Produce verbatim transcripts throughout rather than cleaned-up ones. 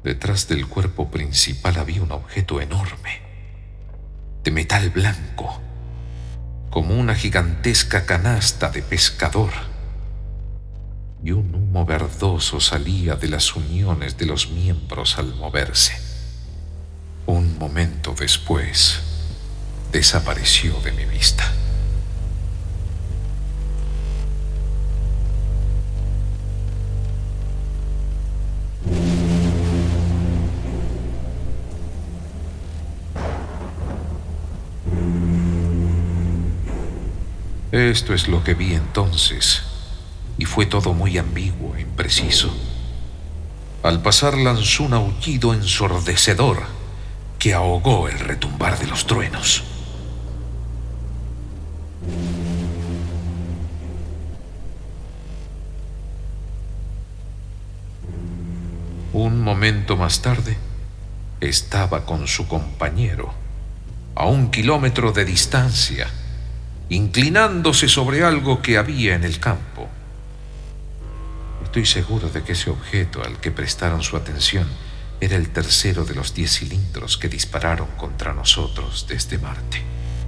Detrás del cuerpo principal había un objeto enorme, de metal blanco, como una gigantesca canasta de pescador, y un humo verdoso salía de las uniones de los miembros al moverse. Un momento después, desapareció de mi vista. Esto es lo que vi entonces, y fue todo muy ambiguo e impreciso. Al pasar lanzó un aullido ensordecedor que ahogó el retumbar de los truenos. Un momento más tarde, estaba con su compañero, a un kilómetro de distancia, inclinándose sobre algo que había en el campo. Estoy seguro de que ese objeto al que prestaron su atención era el tercero de los diez cilindros que dispararon contra nosotros desde Marte.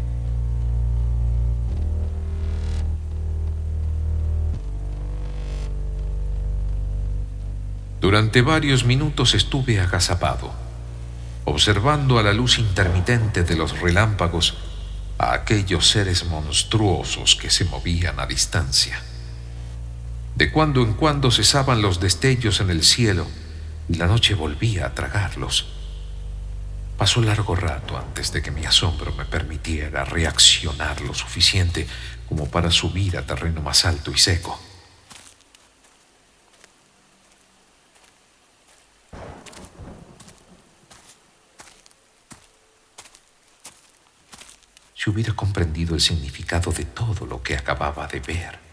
Durante varios minutos estuve agazapado, observando a la luz intermitente de los relámpagos a aquellos seres monstruosos que se movían a distancia. De cuando en cuando cesaban los destellos en el cielo y la noche volvía a tragarlos. Pasó largo rato antes de que mi asombro me permitiera reaccionar lo suficiente como para subir a terreno más alto y seco. Si hubiera comprendido el significado de todo lo que acababa de ver,